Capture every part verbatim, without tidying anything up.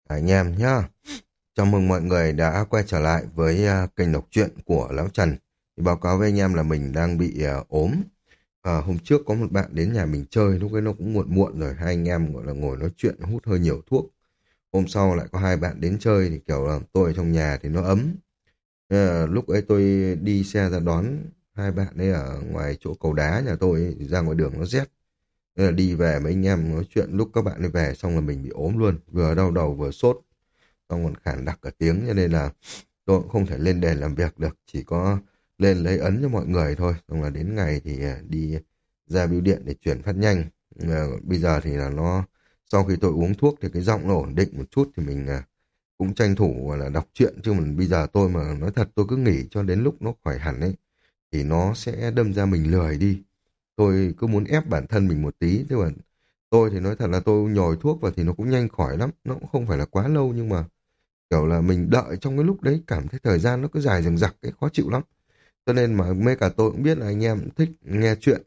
Anh em nhá, chào mừng mọi người đã quay trở lại với à, kênh đọc truyện của Lão Trần. Thì báo cáo với anh em là mình đang bị à, ốm. À, hôm trước có một bạn đến nhà mình chơi, lúc ấy nó cũng muộn muộn rồi, hai anh em gọi là ngồi nói chuyện hút hơi nhiều thuốc. Hôm sau lại có hai bạn đến chơi thì kiểu là tôi ở trong nhà thì nó ấm. Thế là lúc ấy tôi đi xe ra đón hai bạn ấy ở ngoài chỗ cầu đá nhà tôi ấy, ra ngoài đường nó rét. Thế là đi về mấy anh em nói chuyện lúc các bạn ấy về xong là mình bị ốm luôn, vừa đau đầu vừa sốt, xong còn khản đặc cả tiếng, cho nên là tôi cũng không thể lên đền làm việc được, chỉ có lên lấy ấn cho mọi người thôi. Xong là đến ngày thì à, đi ra bưu điện để chuyển phát nhanh. Mà bây giờ thì là nó, sau khi tôi uống thuốc thì cái giọng nó ổn định một chút thì mình à, cũng tranh thủ gọi là đọc truyện, chứ mình bây giờ tôi mà nói thật tôi cứ nghỉ cho đến lúc nó khỏi hẳn ấy thì nó sẽ đâm ra mình lười đi. Tôi cứ muốn ép bản thân mình một tí, thế mà tôi thì nói thật là tôi nhồi thuốc vào thì nó cũng nhanh khỏi lắm, nó cũng không phải là quá lâu, nhưng mà kiểu là mình đợi trong cái lúc đấy cảm thấy thời gian nó cứ dài dằng dặc, cái khó chịu lắm. Cho nên mà mấy cả tôi cũng biết là anh em thích nghe chuyện.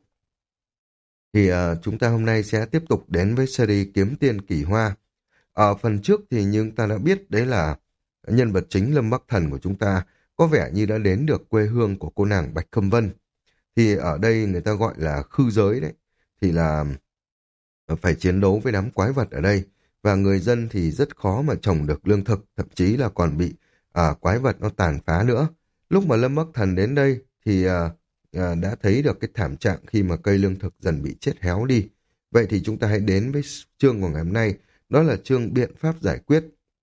Thì ờ, chúng ta hôm nay sẽ tiếp tục đến với series Kiếm Tiền Kỳ Hoa. Ở phần trước thì như chúng ta đã biết đấy là nhân vật chính Lâm Bắc Thần của chúng ta có vẻ như đã đến được quê hương của cô nàng Bạch Khâm Vân. Thì ở đây người ta gọi là khư giới đấy. Thì là phải chiến đấu với đám quái vật ở đây, và người dân thì rất khó mà trồng được lương thực, thậm chí là còn bị à, quái vật nó tàn phá nữa. Lúc mà Lâm Bắc Thần đến đây thì à, à, đã thấy được cái thảm trạng khi mà cây lương thực dần bị chết héo đi. Vậy thì chúng ta hãy đến với chương của ngày hôm nay, đó là chương biện pháp giải quyết.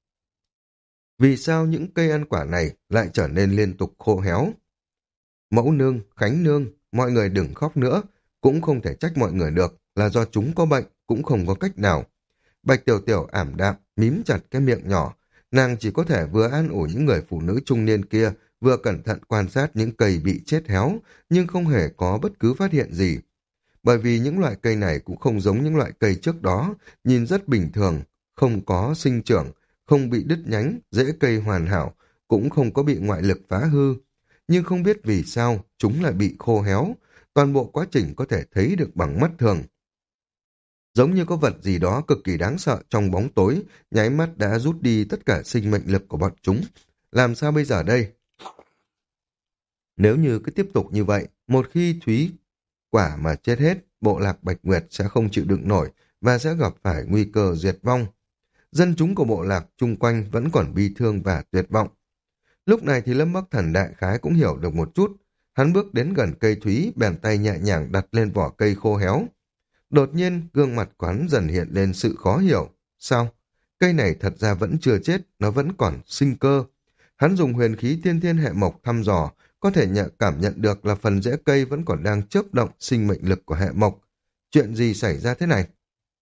Vì sao những cây ăn quả này lại trở nên liên tục khô héo? Mẫu nương, Khánh nương, mọi người đừng khóc nữa, cũng không thể trách mọi người được, là do chúng có bệnh, cũng không có cách nào. Bạch Tiểu Tiểu ảm đạm, mím chặt cái miệng nhỏ, nàng chỉ có thể vừa an ủi những người phụ nữ trung niên kia, vừa cẩn thận quan sát những cây bị chết héo, nhưng không hề có bất cứ phát hiện gì. Bởi vì những loại cây này cũng không giống những loại cây trước đó, nhìn rất bình thường, không có sinh trưởng, không bị đứt nhánh, rễ cây hoàn hảo, cũng không có bị ngoại lực phá hư. Nhưng không biết vì sao chúng lại bị khô héo, toàn bộ quá trình có thể thấy được bằng mắt thường. Giống như có vật gì đó cực kỳ đáng sợ trong bóng tối, nháy mắt đã rút đi tất cả sinh mệnh lực của bọn chúng. Làm sao bây giờ đây? Nếu như cứ tiếp tục như vậy, một khi Thúy quả mà chết hết, bộ lạc Bạch Nguyệt sẽ không chịu đựng nổi và sẽ gặp phải nguy cơ diệt vong. Dân chúng của bộ lạc chung quanh vẫn còn bi thương và tuyệt vọng. Lúc này thì Lâm Bắc Thần đại khái cũng hiểu được một chút. Hắn bước đến gần cây Thúy, bèn tay nhẹ nhàng đặt lên vỏ cây khô héo. Đột nhiên, gương mặt quán dần hiện lên sự khó hiểu. Sao? Cây này thật ra vẫn chưa chết, nó vẫn còn sinh cơ. Hắn dùng huyền khí tiên thiên hệ mộc thăm dò, có thể nhận cảm nhận được là phần rễ cây vẫn còn đang chớp động sinh mệnh lực của hệ mộc. Chuyện gì xảy ra thế này?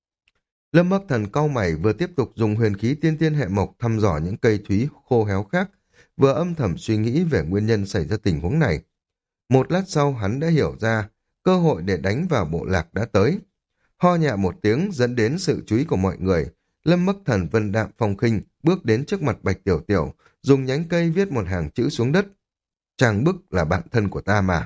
Lâm Bắc Thần cau mày, vừa tiếp tục dùng huyền khí tiên thiên hệ mộc thăm dò những cây thúy khô héo khác, vừa âm thầm suy nghĩ về nguyên nhân xảy ra tình huống này. Một lát sau hắn đã hiểu ra, cơ hội để đánh vào bộ lạc đã tới. Ho nhẹ một tiếng dẫn đến sự chú ý của mọi người. Lâm Bắc Thần vân đạm phong khinh bước đến trước mặt Bạch Tiểu Tiểu, dùng nhánh cây viết một hàng chữ xuống đất. Trang bức là bạn thân của ta mà.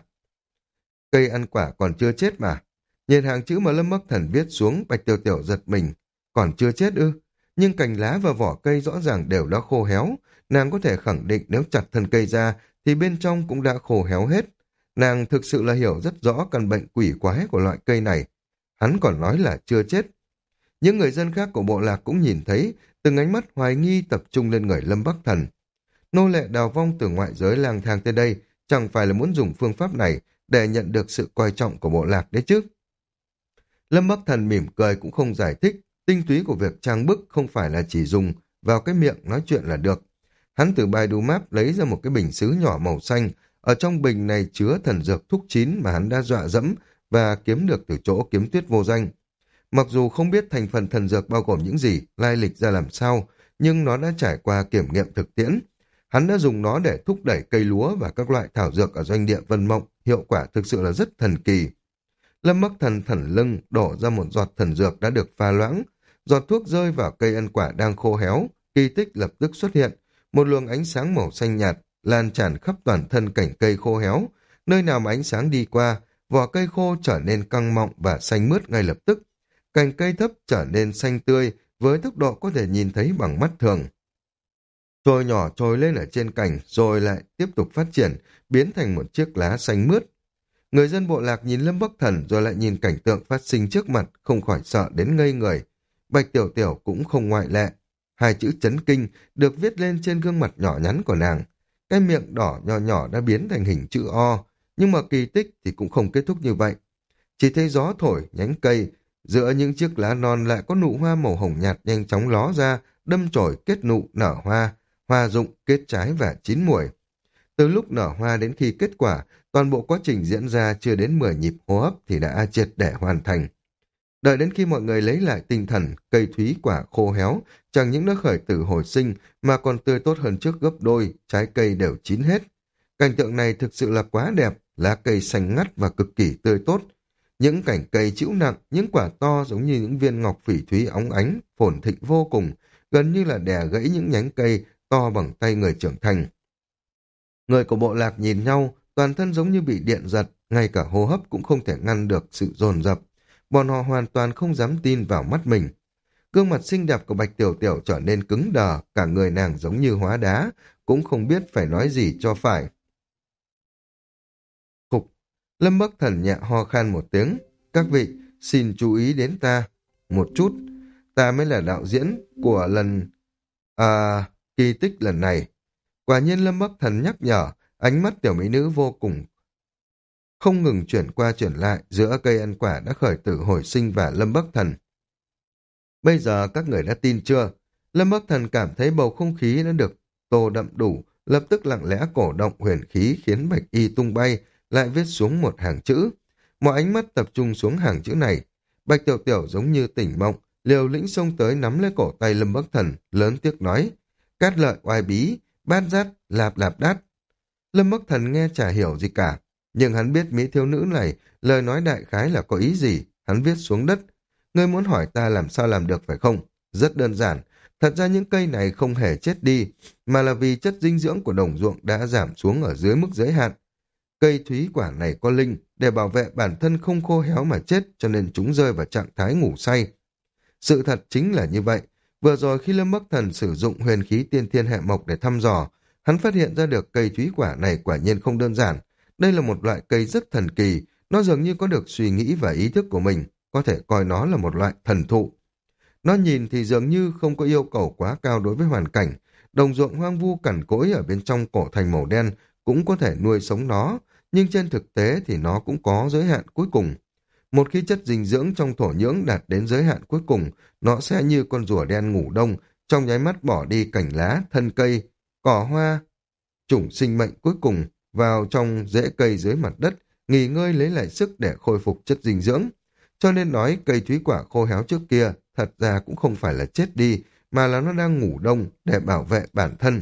Cây ăn quả còn chưa chết mà. Nhìn hàng chữ mà Lâm Bắc Thần viết xuống, Bạch Tiểu Tiểu giật mình. Còn chưa chết ư? Nhưng cành lá và vỏ cây rõ ràng đều đã khô héo. Nàng có thể khẳng định nếu chặt thân cây ra thì bên trong cũng đã khô héo hết. Nàng thực sự là hiểu rất rõ căn bệnh quỷ quái của loại cây này. Hắn còn nói là chưa chết. Những người dân khác của bộ lạc cũng nhìn thấy, từng ánh mắt hoài nghi tập trung lên người Lâm Bắc Thần. Nô lệ đào vong từ ngoại giới lang thang tới đây, chẳng phải là muốn dùng phương pháp này để nhận được sự coi trọng của bộ lạc đấy chứ. Lâm Bắc Thần mỉm cười cũng không giải thích, tinh túy của việc trang bức không phải là chỉ dùng vào cái miệng nói chuyện là được. Hắn từ Baidu Map lấy ra một cái bình sứ nhỏ màu xanh, ở trong bình này chứa thần dược thúc chín mà hắn đã dọa dẫm và kiếm được từ chỗ Kiếm Tuyết Vô Danh. Mặc dù không biết thành phần thần dược bao gồm những gì, lai lịch ra làm sao, nhưng nó đã trải qua kiểm nghiệm thực tiễn. Hắn đã dùng nó để thúc đẩy cây lúa và các loại thảo dược ở doanh địa Vân Mộng, hiệu quả thực sự là rất thần kỳ. Lâm Bắc Thần thẩn lưng đổ ra một giọt thần dược đã được pha loãng, giọt thuốc rơi vào cây ăn quả đang khô héo, kỳ tích lập tức xuất hiện, một luồng ánh sáng màu xanh nhạt lan tràn khắp toàn thân cảnh cây khô héo, nơi nào mà ánh sáng đi qua, vỏ cây khô trở nên căng mọng và xanh mướt ngay lập tức. Cành cây thấp trở nên xanh tươi với tốc độ có thể nhìn thấy bằng mắt thường. Trôi nhỏ trồi lên ở trên cành, rồi lại tiếp tục phát triển, biến thành một chiếc lá xanh mướt. Người dân bộ lạc nhìn Lâm Bắc Thần rồi lại nhìn cảnh tượng phát sinh trước mặt, không khỏi sợ đến ngây người. Bạch Tiểu Tiểu cũng không ngoại lệ. Hai chữ chấn kinh được viết lên trên gương mặt nhỏ nhắn của nàng. Cái miệng đỏ nhỏ nhỏ đã biến thành hình chữ O, nhưng mà kỳ tích thì cũng không kết thúc như vậy. Chỉ thấy gió thổi, nhánh cây, giữa những chiếc lá non lại có nụ hoa màu hồng nhạt nhanh chóng ló ra, đâm chồi kết nụ nở hoa, hoa rụng, kết trái và chín muồi. Từ lúc nở hoa đến khi kết quả, toàn bộ quá trình diễn ra chưa đến mười nhịp hô hấp thì đã triệt để hoàn thành. Đợi đến khi mọi người lấy lại tinh thần, cây thúy quả khô héo, chẳng những đã khởi tử hồi sinh mà còn tươi tốt hơn trước gấp đôi, trái cây đều chín hết. Cảnh tượng này thực sự là quá đẹp, lá cây xanh ngắt và cực kỳ tươi tốt. Những cành cây chĩu nặng, những quả to giống như những viên ngọc phỉ thúy óng ánh, phồn thịnh vô cùng, gần như là đè gãy những nhánh cây to bằng tay người trưởng thành. Người của bộ lạc nhìn nhau, toàn thân giống như bị điện giật, ngay cả hô hấp cũng không thể ngăn được sự dồn dập. Bọn họ hoàn toàn không dám tin vào mắt mình. Gương mặt xinh đẹp của Bạch Tiểu Tiểu trở nên cứng đờ, cả người nàng giống như hóa đá, cũng không biết phải nói gì cho phải. Khục, Lâm Bắc Thần nhẹ ho khan một tiếng. Các vị, xin chú ý đến ta. Một chút, ta mới là đạo diễn của lần... À, kỳ tích lần này. Quả nhiên Lâm Bắc Thần nhắc nhở, ánh mắt tiểu mỹ nữ vô cùng không ngừng chuyển qua chuyển lại giữa cây ăn quả đã khởi tử hồi sinh và Lâm Bắc Thần. Bây giờ các người đã tin chưa? Lâm Bắc Thần cảm thấy bầu không khí đã được tô đậm đủ, lập tức lặng lẽ cổ động huyền khí khiến bạch y tung bay, lại viết xuống một hàng chữ. Mọi ánh mắt tập trung xuống hàng chữ này. Bạch Tiểu Tiểu giống như tỉnh mộng, liều lĩnh xông tới nắm lấy cổ tay Lâm Bắc Thần, lớn tiếc nói: Cát lợi oai bí, bát giác, lạp lạp đát. Lâm Bắc Thần nghe chả hiểu gì cả, nhưng hắn biết mỹ thiếu nữ này lời nói đại khái là có ý gì. Hắn viết xuống đất: Ngươi muốn hỏi ta làm sao làm được phải không? Rất đơn giản, thật ra những cây này không hề chết đi, mà là vì chất dinh dưỡng của đồng ruộng đã giảm xuống ở dưới mức giới hạn. Cây thúy quả này có linh, để bảo vệ bản thân không khô héo mà chết, cho nên chúng rơi vào trạng thái ngủ say. Sự thật chính là như vậy. Vừa rồi khi Lâm Bắc Thần sử dụng huyền khí tiên thiên hệ mộc để thăm dò, hắn phát hiện ra được cây thúy quả này quả nhiên không đơn giản. Đây là một loại cây rất thần kỳ, nó dường như có được suy nghĩ và ý thức của mình, có thể coi nó là một loại thần thụ. Nó nhìn thì dường như không có yêu cầu quá cao đối với hoàn cảnh, đồng ruộng hoang vu cằn cỗi ở bên trong cổ thành màu đen cũng có thể nuôi sống nó, nhưng trên thực tế thì nó cũng có giới hạn cuối cùng. Một khi chất dinh dưỡng trong thổ nhưỡng đạt đến giới hạn cuối cùng, nó sẽ như con rùa đen ngủ đông, trong nháy mắt bỏ đi cành lá, thân cây, cỏ hoa, chủng sinh mệnh cuối cùng vào trong rễ cây dưới mặt đất, nghỉ ngơi lấy lại sức để khôi phục chất dinh dưỡng. Cho nên nói cây thúy quả khô héo trước kia thật ra cũng không phải là chết đi, mà là nó đang ngủ đông để bảo vệ bản thân.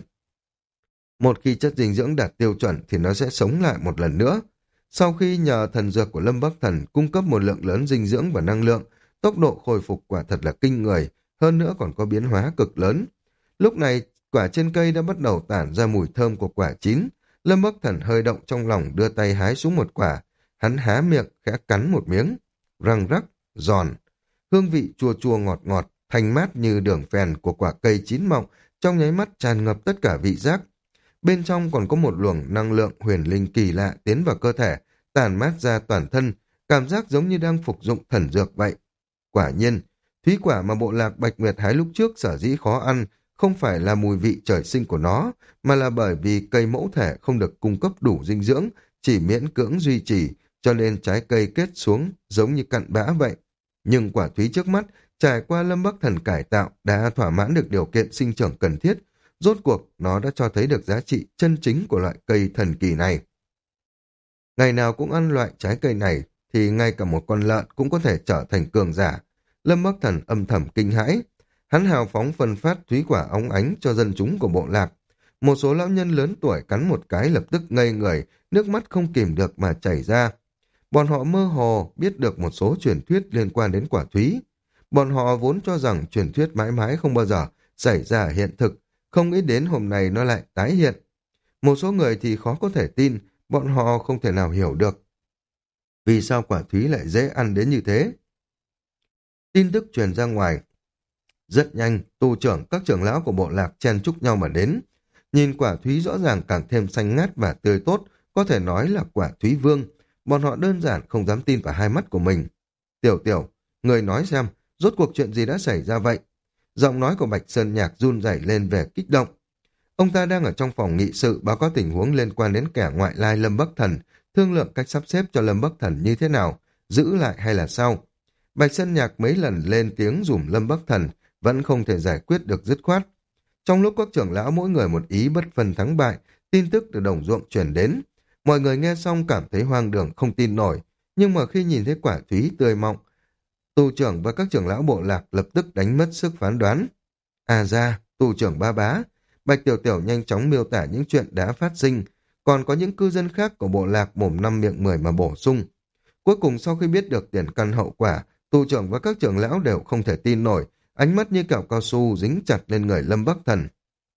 Một khi chất dinh dưỡng đạt tiêu chuẩn thì nó sẽ sống lại một lần nữa. Sau khi nhờ thần dược của Lâm Bắc Thần cung cấp một lượng lớn dinh dưỡng và năng lượng, tốc độ khôi phục quả thật là kinh người, hơn nữa còn có biến hóa cực lớn. Lúc này, quả trên cây đã bắt đầu tản ra mùi thơm của quả chín. Lâm Bắc Thần hơi động trong lòng, đưa tay hái xuống một quả. Hắn há miệng, khẽ cắn một miếng. Răng rắc, giòn. Hương vị chua chua ngọt ngọt, thanh mát như đường phèn của quả cây chín mọng, trong nháy mắt tràn ngập tất cả vị giác. Bên trong còn có một luồng năng lượng huyền linh kỳ lạ tiến vào cơ thể, tản mát ra toàn thân, cảm giác giống như đang phục dụng thần dược vậy. Quả nhiên, thúy quả mà bộ lạc Bạch Nguyệt hái lúc trước sở dĩ khó ăn, không phải là mùi vị trời sinh của nó, mà là bởi vì cây mẫu thể không được cung cấp đủ dinh dưỡng, chỉ miễn cưỡng duy trì, cho nên trái cây kết xuống giống như cặn bã vậy. Nhưng quả thúy trước mắt, trải qua Lâm Bắc Thần cải tạo, đã thỏa mãn được điều kiện sinh trưởng cần thiết. Rốt cuộc, nó đã cho thấy được giá trị chân chính của loại cây thần kỳ này. Ngày nào cũng ăn loại trái cây này, thì ngay cả một con lợn cũng có thể trở thành cường giả. Lâm Bắc Thần âm thầm kinh hãi. Hắn hào phóng phân phát thúy quả óng ánh cho dân chúng của bộ lạc. Một số lão nhân lớn tuổi cắn một cái lập tức ngây người, nước mắt không kìm được mà chảy ra. Bọn họ mơ hồ biết được một số truyền thuyết liên quan đến quả thúy. Bọn họ vốn cho rằng truyền thuyết mãi mãi không bao giờ xảy ra ở hiện thực, không nghĩ đến hôm nay nó lại tái hiện. Một số người thì khó có thể tin, bọn họ không thể nào hiểu được. Vì sao quả thúy lại dễ ăn đến như thế? Tin tức truyền ra ngoài. Rất nhanh, tu trưởng các trưởng lão của bộ lạc chen chúc nhau mà đến. Nhìn quả thúy rõ ràng càng thêm xanh ngát và tươi tốt, có thể nói là quả thúy vương. Bọn họ đơn giản không dám tin vào hai mắt của mình. Tiểu tiểu, người nói xem, rốt cuộc chuyện gì đã xảy ra vậy? Giọng nói của Bạch Sơn Nhạc run rẩy lên về kích động. Ông ta đang ở trong phòng nghị sự báo cáo tình huống liên quan đến kẻ ngoại lai Lâm Bắc Thần, thương lượng cách sắp xếp cho Lâm Bắc Thần như thế nào, giữ lại hay là sao. Bạch Sơn Nhạc mấy lần lên tiếng dùm Lâm Bắc Thần, vẫn không thể giải quyết được dứt khoát. Trong lúc các trưởng lão mỗi người một ý bất phân thắng bại, tin tức từ đồng ruộng truyền đến. Mọi người nghe xong cảm thấy hoang đường không tin nổi, nhưng mà khi nhìn thấy quả thúy tươi mọng, tù trưởng và các trưởng lão bộ lạc lập tức đánh mất sức phán đoán. À ra, tù trưởng Ba Bá, Bạch Tiểu Tiểu nhanh chóng miêu tả những chuyện đã phát sinh, còn có những cư dân khác của bộ lạc mồm năm miệng mười mà bổ sung. Cuối cùng sau khi biết được tiền căn hậu quả, tù trưởng và các trưởng lão đều không thể tin nổi, ánh mắt như kẹo cao su dính chặt lên người Lâm Bắc Thần.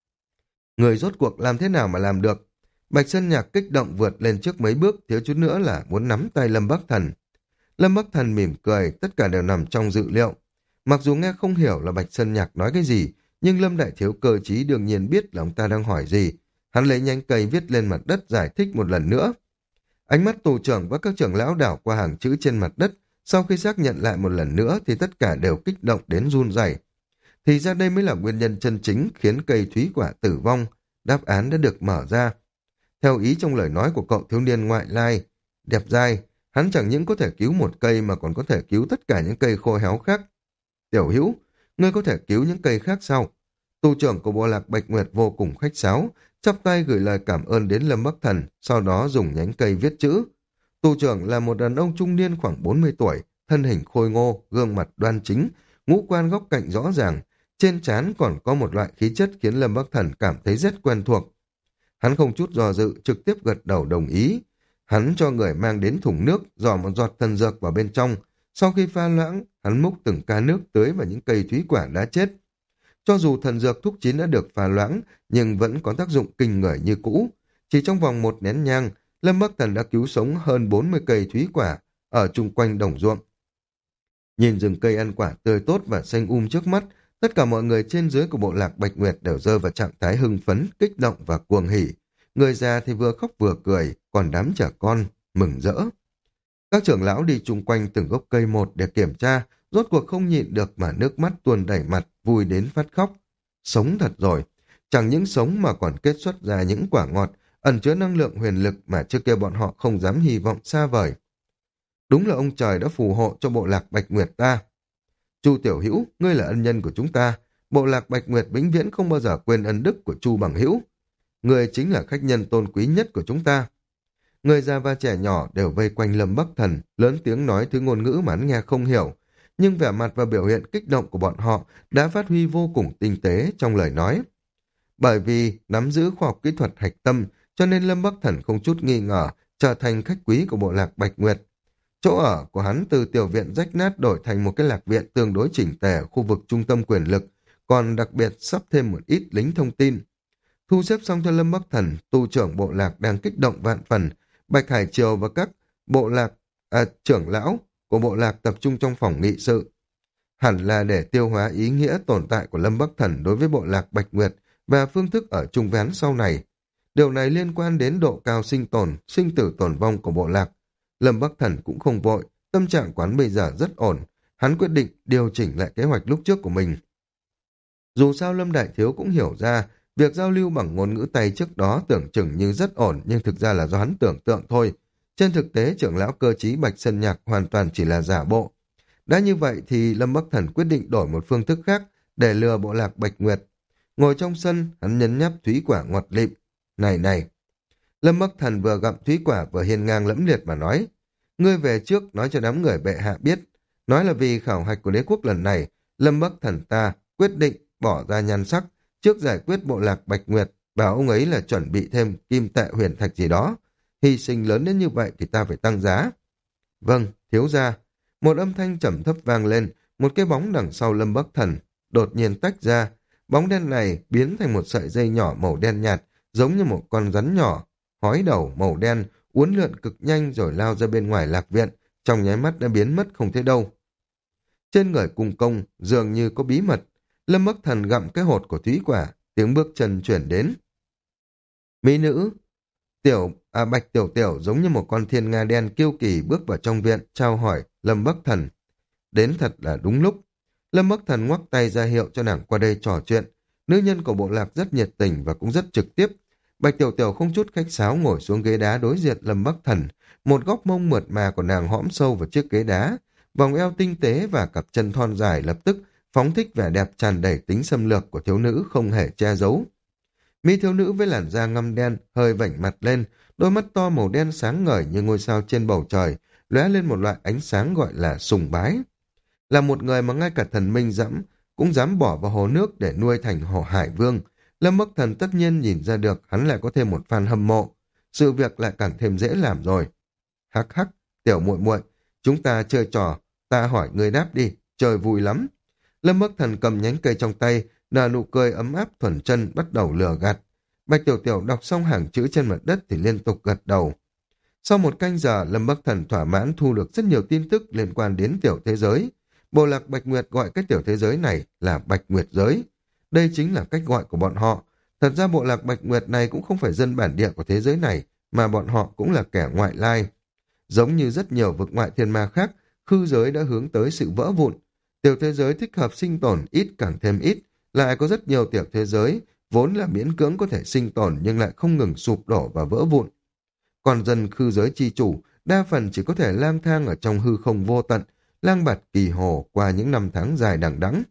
Người rốt cuộc làm thế nào mà làm được? Bạch Sơn Nhạc kích động vượt lên trước mấy bước, thiếu chút nữa là muốn nắm tay Lâm Bắc Thần. Lâm Bắc Thần mỉm cười, tất cả đều nằm trong dự liệu. Mặc dù nghe không hiểu là Bạch Sơn Nhạc nói cái gì, nhưng Lâm Đại Thiếu cơ trí đương nhiên biết là ông ta đang hỏi gì. Hắn lấy nhánh cây viết lên mặt đất giải thích một lần nữa. Ánh mắt tù trưởng và các trưởng lão đảo qua hàng chữ trên mặt đất, sau khi xác nhận lại một lần nữa thì tất cả đều kích động đến run rẩy. Thì ra đây mới là nguyên nhân chân chính khiến cây thúy quả tử vong. Đáp án đã được mở ra. Theo ý trong lời nói của cậu thiếu niên ngoại lai, đẹp dai, hắn chẳng những có thể cứu một cây mà còn có thể cứu tất cả những cây khô héo khác. Tiểu Hữu, ngươi có thể cứu những cây khác sao? Tu trưởng của bộ lạc Bạch Nguyệt vô cùng khách sáo, chắp tay gửi lời cảm ơn đến Lâm Bắc Thần, sau đó dùng nhánh cây viết chữ. Tu trưởng là một đàn ông trung niên khoảng bốn mươi tuổi, thân hình khôi ngô, gương mặt đoan chính, ngũ quan góc cạnh rõ ràng, trên trán còn có một loại khí chất khiến Lâm Bắc Thần cảm thấy rất quen thuộc. Hắn không chút do dự, trực tiếp gật đầu đồng ý. Hắn cho người mang đến thùng nước, dò một giọt thần dược vào bên trong. Sau khi pha loãng, hắn múc từng ca nước tưới vào những cây thúy quả đã chết. Cho dù thần dược thuốc chín đã được pha loãng, nhưng vẫn có tác dụng kinh người như cũ. Chỉ trong vòng một nén nhang, Lâm Bắc Thần đã cứu sống hơn bốn mươi cây thúy quả ở chung quanh đồng ruộng. Nhìn rừng cây ăn quả tươi tốt và xanh um trước mắt, tất cả mọi người trên dưới của bộ lạc Bạch Nguyệt đều rơi vào trạng thái hưng phấn, kích động và cuồng hỉ. Người già thì vừa khóc vừa cười, còn đám trẻ con mừng rỡ. Các trưởng lão đi chung quanh từng gốc cây một để kiểm tra, rốt cuộc không nhịn được mà nước mắt tuôn đẩy mặt, vui đến phát khóc. Sống thật rồi, chẳng những sống mà còn kết xuất ra những quả ngọt, ẩn chứa năng lượng huyền lực mà trước kia bọn họ không dám hy vọng xa vời. Đúng là ông trời đã phù hộ cho bộ lạc Bạch Nguyệt ta. Chu Tiểu Hữu, ngươi là ân nhân của chúng ta, bộ lạc Bạch Nguyệt vĩnh viễn không bao giờ quên ân đức của Chu Bằng Hữu. Ngươi chính là khách nhân tôn quý nhất của chúng ta. Người già và trẻ nhỏ đều vây quanh Lâm Bắc Thần, lớn tiếng nói thứ ngôn ngữ mà hắn nghe không hiểu, nhưng vẻ mặt và biểu hiện kích động của bọn họ đã phát huy vô cùng tinh tế trong lời nói. Bởi vì nắm giữ khoa học kỹ thuật hạch tâm, cho nên Lâm Bắc Thần không chút nghi ngờ trở thành khách quý của bộ lạc Bạch Nguyệt. Chỗ ở của hắn từ tiểu viện rách nát đổi thành một cái lạc viện tương đối chỉnh tề ở khu vực trung tâm quyền lực, còn đặc biệt sắp thêm một ít lính thông tin. Thu xếp xong cho Lâm Bắc Thần, tu trưởng bộ lạc đang kích động vạn phần. Bạch Hải Triều và các bộ lạc, à, trưởng lão của bộ lạc tập trung trong phòng nghị sự. Hẳn là để tiêu hóa ý nghĩa tồn tại của Lâm Bắc Thần đối với bộ lạc Bạch Nguyệt và phương thức ở chung ván sau này. Điều này liên quan đến độ cao sinh tồn, sinh tử tồn vong của bộ lạc. Lâm Bắc Thần cũng không vội, tâm trạng quán bây giờ rất ổn. Hắn quyết định điều chỉnh lại kế hoạch lúc trước của mình. Dù sao Lâm Đại Thiếu cũng hiểu ra, việc giao lưu bằng ngôn ngữ tay trước đó tưởng chừng như rất ổn, nhưng thực ra là do hắn tưởng tượng thôi. Trên thực tế, trưởng lão cơ trí Bạch Sơn Nhạc hoàn toàn chỉ là giả bộ. Đã như vậy thì Lâm Bắc Thần quyết định đổi một phương thức khác để lừa bộ lạc Bạch Nguyệt. Ngồi trong sân, hắn nhấn nháp thúy quả ngọt lịm. Này này! Lâm Bắc Thần vừa gặm thúy quả vừa hiên ngang lẫm liệt mà nói. Ngươi về trước nói cho đám người bệ hạ biết. Nói là vì khảo hạch của đế quốc lần này, Lâm Bắc Thần ta quyết định bỏ ra nhan sắc trước giải quyết bộ lạc Bạch Nguyệt, bảo ông ấy là chuẩn bị thêm kim tệ huyền thạch gì đó. Hy sinh lớn đến như vậy thì ta phải tăng giá. Vâng, thiếu gia. Một âm thanh trầm thấp vang lên, một cái bóng đằng sau Lâm Bắc Thần đột nhiên tách ra. Bóng đen này biến thành một sợi dây nhỏ màu đen nhạt, giống như một con rắn nhỏ, hói đầu màu đen, uốn lượn cực nhanh rồi lao ra bên ngoài lạc viện, trong nháy mắt đã biến mất không thấy đâu. Trên người cung công dường như có bí mật. Lâm Bắc Thần gặm cái hột của thúy quả, tiếng bước chân chuyển đến. Mỹ nữ, tiểu, à Bạch Tiểu Tiểu giống như một con thiên nga đen kiêu kỳ bước vào trong viện, chào hỏi Lâm Bắc Thần. Đến thật là đúng lúc. Lâm Bắc Thần ngoắc tay ra hiệu cho nàng qua đây trò chuyện. Nữ nhân của bộ lạc rất nhiệt tình và cũng rất trực tiếp. Bạch Tiểu Tiểu không chút khách sáo ngồi xuống ghế đá đối diện Lâm Bắc Thần. Một góc mông mượt mà của nàng hõm sâu vào chiếc ghế đá. Vòng eo tinh tế và cặp chân thon dài lập tức phóng thích vẻ đẹp tràn đầy tính xâm lược của thiếu nữ không hề che giấu. Mỹ thiếu nữ với làn da ngăm đen, hơi vảnh mặt lên, đôi mắt to màu đen sáng ngời như ngôi sao trên bầu trời, lóe lên một loại ánh sáng gọi là sùng bái. Là một người mà ngay cả thần minh dẫm cũng dám bỏ vào hồ nước để nuôi thành hồ hải vương, Lâm Bắc Thần tất nhiên nhìn ra được hắn lại có thêm một fan hâm mộ. Sự việc lại càng thêm dễ làm rồi. Hắc hắc, tiểu muội muội, chúng ta chơi trò, ta hỏi ngươi đáp đi, chơi vui lắm. Lâm Bắc Thần cầm nhánh cây trong tay, nở nụ cười ấm áp thuần chân bắt đầu lừa gạt. Bạch Tiểu Tiểu đọc xong hàng chữ trên mặt đất thì liên tục gật đầu. Sau một canh giờ, Lâm Bắc Thần thỏa mãn thu được rất nhiều tin tức liên quan đến tiểu thế giới. Bộ lạc Bạch Nguyệt gọi cái tiểu thế giới này là Bạch Nguyệt giới. Đây chính là cách gọi của bọn họ. Thật ra bộ lạc Bạch Nguyệt này cũng không phải dân bản địa của thế giới này, mà bọn họ cũng là kẻ ngoại lai. Giống như rất nhiều vực ngoại thiên ma khác, khư giới đã hướng tới sự vỡ vụn. Tiểu thế giới thích hợp sinh tồn ít càng thêm ít, lại có rất nhiều tiểu thế giới vốn là miễn cưỡng có thể sinh tồn nhưng lại không ngừng sụp đổ và vỡ vụn. Còn dân khư giới chi chủ đa phần chỉ có thể lang thang ở trong hư không vô tận, lang bạt kỳ hồ qua những năm tháng dài đằng đẵng.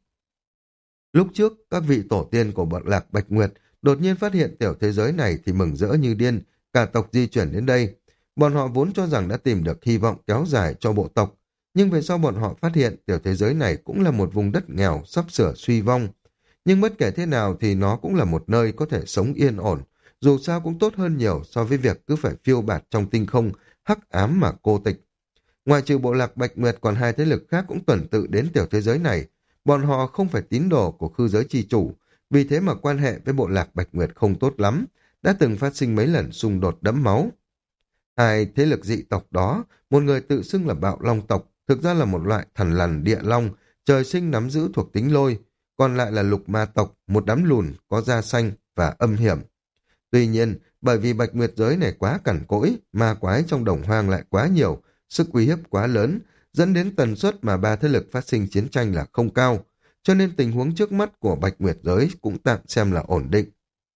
Lúc trước, các vị tổ tiên của bộ lạc Bạch Nguyệt đột nhiên phát hiện tiểu thế giới này thì mừng rỡ như điên, cả tộc di chuyển đến đây. Bọn họ vốn cho rằng đã tìm được hy vọng kéo dài cho bộ tộc, nhưng về sau bọn họ phát hiện tiểu thế giới này cũng là một vùng đất nghèo sắp sửa suy vong. Nhưng bất kể thế nào thì nó cũng là một nơi có thể sống yên ổn, dù sao cũng tốt hơn nhiều so với việc cứ phải phiêu bạt trong tinh không, hắc ám mà cô tịch. Ngoài trừ bộ lạc Bạch Nguyệt còn hai thế lực khác cũng tuần tự đến tiểu thế giới này, bọn họ không phải tín đồ của khư giới chi chủ, vì thế mà quan hệ với bộ lạc Bạch Nguyệt không tốt lắm, đã từng phát sinh mấy lần xung đột đẫm máu. Hai thế lực dị tộc đó, một người tự xưng là Bạo Long tộc, thực ra là một loại thằn lằn địa long, trời sinh nắm giữ thuộc tính lôi, còn lại là Lục Ma tộc, một đám lùn, có da xanh và âm hiểm. Tuy nhiên, bởi vì Bạch Nguyệt giới này quá cằn cỗi, ma quái trong đồng hoang lại quá nhiều, sức uy hiếp quá lớn, dẫn đến tần suất mà ba thế lực phát sinh chiến tranh là không cao, cho nên tình huống trước mắt của Bạch Nguyệt giới cũng tạm xem là ổn định.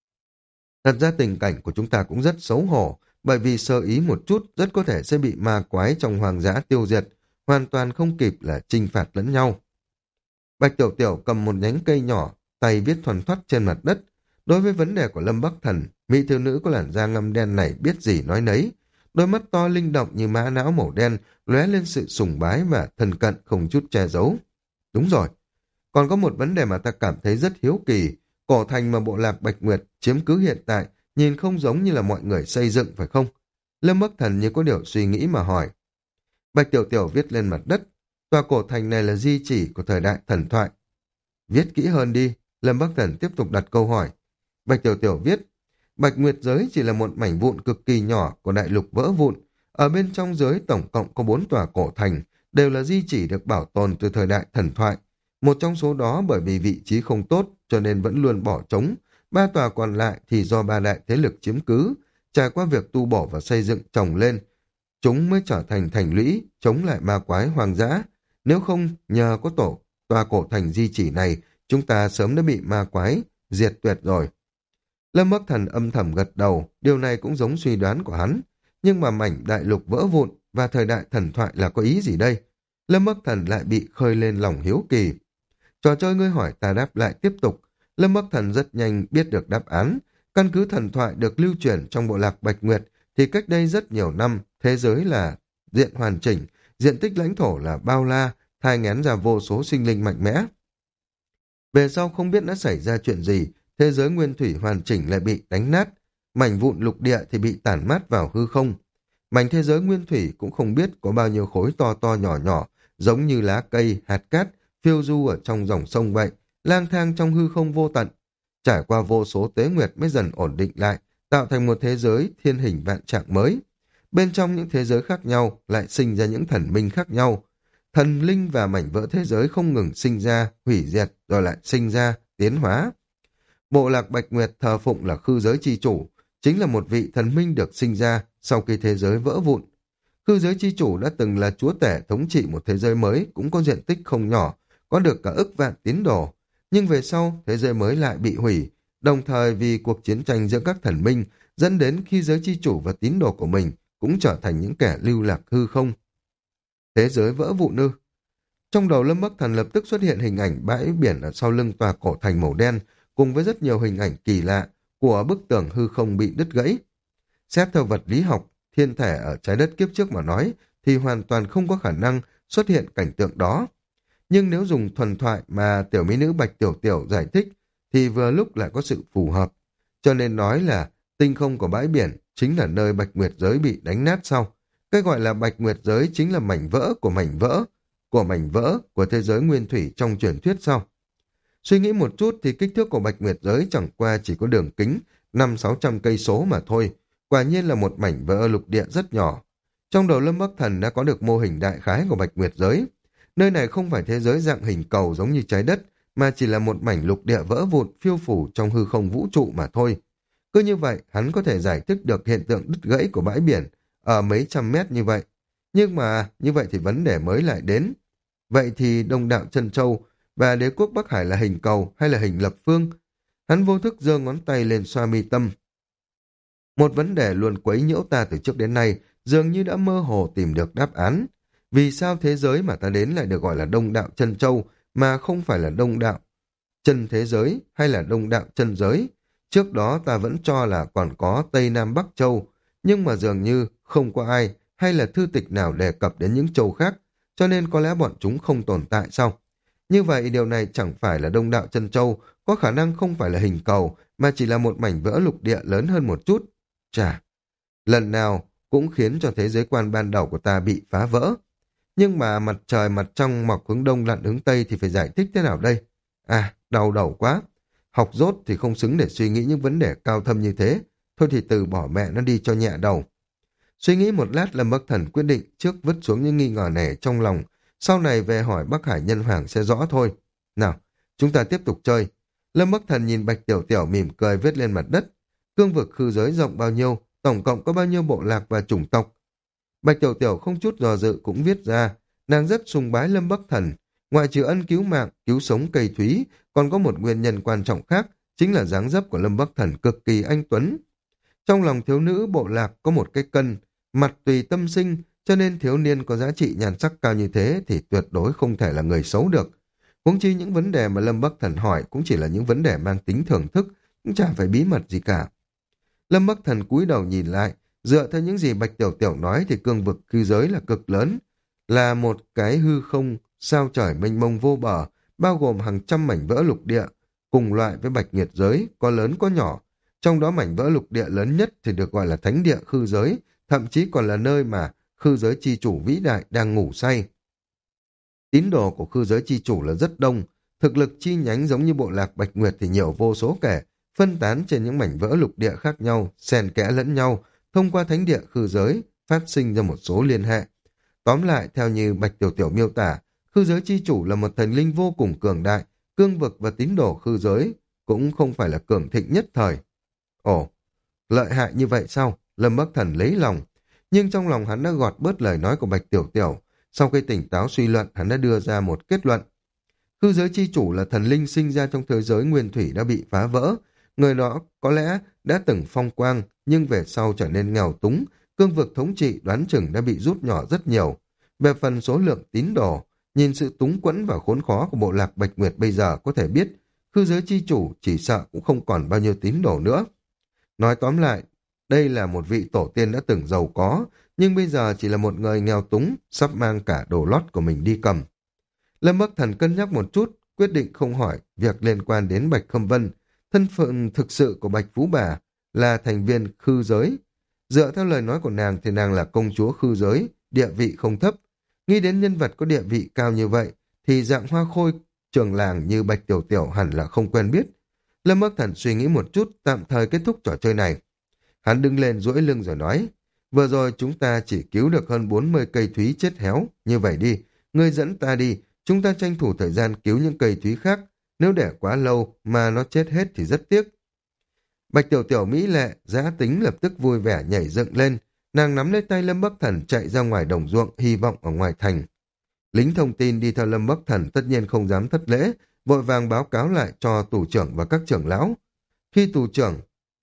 Thật ra tình cảnh của chúng ta cũng rất xấu hổ, bởi vì sơ ý một chút rất có thể sẽ bị ma quái trong hoang dã tiêu diệt, hoàn toàn không kịp là chinh phạt lẫn nhau. Bạch Tiểu Tiểu cầm một nhánh cây nhỏ, tay viết thoăn thoắt trên mặt đất. Đối với vấn đề của Lâm Bắc Thần, mỹ thiếu nữ có làn da ngăm đen này biết gì nói nấy. Đôi mắt to linh động như mã não màu đen, lóe lên sự sùng bái và thân cận không chút che giấu. Đúng rồi, còn có một vấn đề mà ta cảm thấy rất hiếu kỳ. Cổ thành mà bộ lạc Bạch Nguyệt chiếm cứ hiện tại nhìn không giống như là mọi người xây dựng phải không? Lâm Bắc Thần như có điều suy nghĩ mà hỏi. Bạch Tiểu Tiểu viết lên mặt đất. Tòa cổ thành này là di chỉ của thời đại thần thoại. Viết kỹ hơn đi. Lâm Bắc Thần tiếp tục đặt câu hỏi. Bạch Tiểu Tiểu viết. Bạch Nguyệt giới chỉ là một mảnh vụn cực kỳ nhỏ của đại lục vỡ vụn. Ở bên trong giới tổng cộng có bốn tòa cổ thành, đều là di chỉ được bảo tồn từ thời đại thần thoại. Một trong số đó bởi vì vị trí không tốt cho nên vẫn luôn bỏ trống. Ba tòa còn lại thì do ba đại thế lực chiếm cứ. Trải qua việc tu bổ và xây dựng trồng lên, chúng mới trở thành thành lũy, chống lại ma quái hoang dã. Nếu không, nhờ có tổ tòa cổ thành di chỉ này, chúng ta sớm đã bị ma quái diệt tuyệt rồi. Lâm Bắc Thần âm thầm gật đầu, điều này cũng giống suy đoán của hắn. Nhưng mà mảnh đại lục vỡ vụn và thời đại thần thoại là có ý gì đây? Lâm Bắc Thần lại bị khơi lên lòng hiếu kỳ. Trò chơi ngươi hỏi ta đáp lại tiếp tục. Lâm Bắc Thần rất nhanh biết được đáp án. Căn cứ thần thoại được lưu truyền trong bộ lạc Bạch Nguyệt thì cách đây rất nhiều năm, thế giới là diện hoàn chỉnh, diện tích lãnh thổ là bao la, thai nghén ra vô số sinh linh mạnh mẽ. Về sau không biết đã xảy ra chuyện gì, thế giới nguyên thủy hoàn chỉnh lại bị đánh nát, mảnh vụn lục địa thì bị tản mát vào hư không. Mảnh thế giới nguyên thủy cũng không biết có bao nhiêu khối to to nhỏ nhỏ, giống như lá cây, hạt cát, phiêu du ở trong dòng sông vậy, lang thang trong hư không vô tận. Trải qua vô số tế nguyệt mới dần ổn định lại, tạo thành một thế giới thiên hình vạn trạng mới. Bên trong những thế giới khác nhau lại sinh ra những thần minh khác nhau. Thần linh và mảnh vỡ thế giới không ngừng sinh ra, hủy diệt, rồi lại sinh ra, tiến hóa. Bộ lạc Bạch Nguyệt thờ phụng là khư giới chi chủ, chính là một vị thần minh được sinh ra sau khi thế giới vỡ vụn. Khư giới chi chủ đã từng là chúa tể thống trị một thế giới mới, cũng có diện tích không nhỏ, có được cả ức vạn tín đồ. Nhưng về sau, thế giới mới lại bị hủy, đồng thời vì cuộc chiến tranh giữa các thần minh dẫn đến khi giới chi chủ và tín đồ của mình cũng trở thành những kẻ lưu lạc hư không. Thế giới vỡ vụn ư? Trong đầu Lâm Bắc Thần lập tức xuất hiện hình ảnh bãi biển ở sau lưng tòa cổ thành màu đen, cùng với rất nhiều hình ảnh kỳ lạ của bức tường hư không bị đứt gãy. Xét theo vật lý học, thiên thể ở trái đất kiếp trước mà nói, thì hoàn toàn không có khả năng xuất hiện cảnh tượng đó. Nhưng nếu dùng thuần thoại mà tiểu mỹ nữ Bạch Tiểu Tiểu giải thích, thì vừa lúc lại có sự phù hợp. Cho nên nói là tinh không của bãi biển chính là nơi Bạch Nguyệt giới bị đánh nát sau. Cái gọi là Bạch Nguyệt giới chính là mảnh vỡ của mảnh vỡ, của mảnh vỡ của thế giới nguyên thủy trong truyền thuyết sau. Suy nghĩ một chút thì kích thước của Bạch Nguyệt giới chẳng qua chỉ có đường kính năm sáu trăm cây số mà thôi. Quả nhiên là một mảnh vỡ lục địa rất nhỏ. Trong đầu Lâm Bắc Thần đã có được mô hình đại khái của Bạch Nguyệt giới. Nơi này không phải thế giới dạng hình cầu giống như trái đất, mà chỉ là một mảnh lục địa vỡ vụn phiêu phủ trong hư không vũ trụ mà thôi. Cứ như vậy, hắn có thể giải thích được hiện tượng đứt gãy của bãi biển ở mấy trăm mét như vậy. Nhưng mà, như vậy thì vấn đề mới lại đến. Vậy thì Đông Đạo Chân Châu và Đế quốc Bắc Hải là hình cầu hay là hình lập phương? Hắn vô thức giơ ngón tay lên xoa mi tâm. Một vấn đề luôn quấy nhiễu ta từ trước đến nay, dường như đã mơ hồ tìm được đáp án. Vì sao thế giới mà ta đến lại được gọi là Đông Đạo Chân Châu, mà không phải là Đông Đạo Chân Thế Giới hay là Đông Đạo Chân Giới? Trước đó ta vẫn cho là còn có Tây Nam Bắc Châu, nhưng mà dường như không có ai hay là thư tịch nào đề cập đến những châu khác, cho nên có lẽ bọn chúng không tồn tại sao? Như vậy điều này chẳng phải là Đông Đạo Chân Châu, có khả năng không phải là hình cầu, mà chỉ là một mảnh vỡ lục địa lớn hơn một chút. Chà, lần nào cũng khiến cho thế giới quan ban đầu của ta bị phá vỡ. Nhưng mà mặt trời mặt trăng mọc hướng đông lặn hướng tây thì phải giải thích thế nào đây? À, đau đầu quá. Học dốt thì không xứng để suy nghĩ những vấn đề cao thâm như thế. Thôi thì từ bỏ mẹ nó đi cho nhẹ đầu. Suy nghĩ một lát, Lâm Bắc Thần quyết định trước vứt xuống những nghi ngờ này trong lòng. Sau này về hỏi Bắc Hải Nhân Hoàng sẽ rõ thôi. Nào, chúng ta tiếp tục chơi. Lâm Bắc Thần nhìn Bạch Tiểu Tiểu mỉm cười viết lên mặt đất. Cương vực khư giới rộng bao nhiêu, tổng cộng có bao nhiêu bộ lạc và chủng tộc. Bạch Tiểu Tiểu không chút dò dự cũng viết ra. Nàng rất sùng bái Lâm Bắc Thần. Ngoại trừ ân cứu mạng, cứu sống cây thúy, còn có một nguyên nhân quan trọng khác, chính là dáng dấp của Lâm Bắc Thần cực kỳ anh tuấn. Trong lòng thiếu nữ bộ lạc có một cái cân, mặt tùy tâm sinh, cho nên thiếu niên có giá trị nhan sắc cao như thế thì tuyệt đối không thể là người xấu được. Huống chi những vấn đề mà Lâm Bắc Thần hỏi cũng chỉ là những vấn đề mang tính thưởng thức, cũng chẳng phải bí mật gì cả. Lâm Bắc Thần cúi đầu nhìn lại, dựa theo những gì Bạch Tiểu Tiểu nói thì cương vực khư giới là cực lớn, là một cái hư không sao trời mênh mông vô bờ, bao gồm hàng trăm mảnh vỡ lục địa, cùng loại với Bạch Nghiệt giới, có lớn có nhỏ. Trong đó mảnh vỡ lục địa lớn nhất thì được gọi là thánh địa khư giới, thậm chí còn là nơi mà khư giới chi chủ vĩ đại đang ngủ say. Tín đồ của khư giới chi chủ là rất đông, thực lực chi nhánh giống như bộ lạc Bạch Nguyệt thì nhiều vô số kể, phân tán trên những mảnh vỡ lục địa khác nhau, xen kẽ lẫn nhau, thông qua thánh địa khư giới, phát sinh ra một số liên hệ. Tóm lại, theo như Bạch Tiểu Tiểu miêu tả, khư giới chi chủ là một thần linh vô cùng cường đại, cương vực và tín đồ khư giới cũng không phải là cường thịnh nhất thời. Ồ, lợi hại như vậy sao? Lâm Bắc Thần lấy lòng. Nhưng trong lòng hắn đã gọt bớt lời nói của Bạch Tiểu Tiểu. Sau khi tỉnh táo suy luận, hắn đã đưa ra một kết luận. Khư giới chi chủ là thần linh sinh ra trong thế giới nguyên thủy đã bị phá vỡ. Người đó có lẽ đã từng phong quang, nhưng về sau trở nên nghèo túng. Cương vực thống trị đoán chừng đã bị rút nhỏ rất nhiều. Về phần số lượng tín đồ, nhìn sự túng quẫn và khốn khó của bộ lạc Bạch Nguyệt bây giờ có thể biết, khư giới chi chủ chỉ sợ cũng không còn bao nhiêu tín đồ nữa. Nói tóm lại, đây là một vị tổ tiên đã từng giàu có, nhưng bây giờ chỉ là một người nghèo túng, sắp mang cả đồ lót của mình đi cầm. Lâm Bắc Thần cân nhắc một chút, quyết định không hỏi việc liên quan đến Bạch Khâm Vân. Thân phận thực sự của Bạch Phú Bà là thành viên khư giới. Dựa theo lời nói của nàng thì nàng là công chúa khư giới, địa vị không thấp. Nghĩ đến nhân vật có địa vị cao như vậy, thì dạng hoa khôi trường làng như Bạch Tiểu Tiểu hẳn là không quen biết. Lâm Bắc Thần suy nghĩ một chút, tạm thời kết thúc trò chơi này. Hắn đứng lên duỗi lưng rồi nói, vừa rồi chúng ta chỉ cứu được hơn bốn mươi cây thúy chết héo, như vậy đi, ngươi dẫn ta đi, chúng ta tranh thủ thời gian cứu những cây thúy khác, nếu để quá lâu mà nó chết hết thì rất tiếc. Bạch Tiểu Tiểu mỹ lệ, giã tính lập tức vui vẻ nhảy dựng lên, nàng nắm lấy tay Lâm Bắc Thần chạy ra ngoài đồng ruộng, hy vọng ở ngoài thành. Lính thông tin đi theo Lâm Bắc Thần tất nhiên không dám thất lễ, vội vàng báo cáo lại cho tù trưởng và các trưởng lão. Khi tù trưởng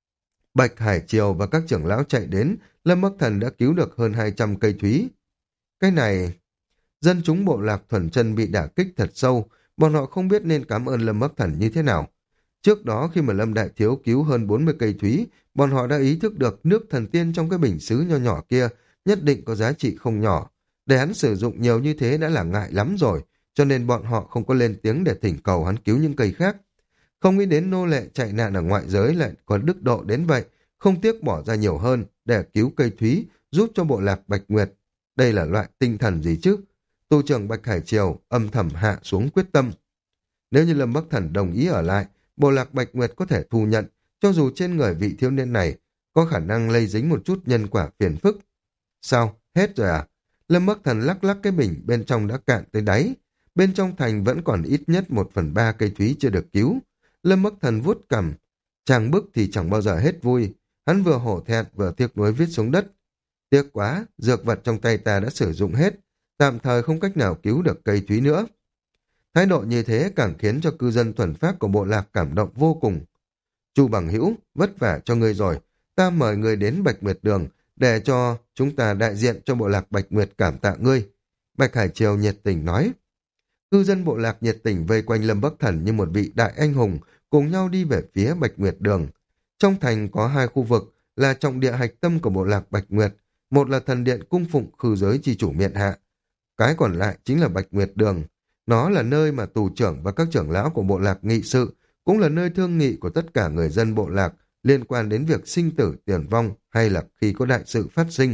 Bạch Hải Triều và các trưởng lão chạy đến, Lâm Bắc Thần đã cứu được hơn hai trăm cây thúy. Cái này, dân chúng bộ lạc thuần chân bị đả kích thật sâu, bọn họ không biết nên cảm ơn Lâm Bắc Thần như thế nào. Trước đó khi mà Lâm Đại Thiếu cứu hơn bốn mươi cây thúy, bọn họ đã ý thức được nước thần tiên trong cái bình sứ nho nhỏ kia nhất định có giá trị không nhỏ. Để hắn sử dụng nhiều như thế đã là ngại lắm rồi, cho nên bọn họ không có lên tiếng để thỉnh cầu hắn cứu những cây khác. Không nghĩ đến nô lệ chạy nạn ở ngoại giới lại có đức độ đến vậy, không tiếc bỏ ra nhiều hơn để cứu cây thúy, giúp cho bộ lạc Bạch Nguyệt. Đây là loại tinh thần gì chứ? Tu trưởng Bạch Hải Triều âm thầm hạ xuống quyết tâm. Nếu như Lâm Bắc Thần đồng ý ở lại, bộ lạc Bạch Nguyệt có thể thu nhận, cho dù trên người vị thiếu niên này có khả năng lây dính một chút nhân quả phiền phức. Sao? Hết rồi à? Lâm Bắc Thần lắc lắc cái bình bên trong đã cạn tới đáy. Bên trong thành vẫn còn ít nhất một phần ba cây thúy chưa được cứu. Lâm Bắc Thần vuốt cằm. Chàng bức thì chẳng bao giờ hết vui. Hắn vừa hổ thẹn vừa tiếc nuối viết xuống đất. Tiếc quá, dược vật trong tay ta đã sử dụng hết. Tạm thời không cách nào cứu được cây thúy nữa. Thái độ như thế càng khiến cho cư dân thuần phát của bộ lạc cảm động vô cùng. Chu Bằng Hữu, vất vả cho ngươi rồi. Ta mời ngươi đến Bạch Nguyệt Đường để cho chúng ta đại diện cho bộ lạc Bạch Nguyệt cảm tạ ngươi. Bạch Hải Triều nhiệt tình nói. Cư dân bộ lạc nhiệt tình vây quanh Lâm Bắc Thần như một vị đại anh hùng, cùng nhau đi về phía Bạch Nguyệt Đường. Trong thành có hai khu vực là trọng địa hạch tâm của bộ lạc Bạch Nguyệt, một là thần điện cung phụng khư giới chi chủ miện hạ. Cái còn lại chính là Bạch Nguyệt Đường. Nó là nơi mà tù trưởng và các trưởng lão của bộ lạc nghị sự, cũng là nơi thương nghị của tất cả người dân bộ lạc liên quan đến việc sinh tử tiền vong hay là khi có đại sự phát sinh.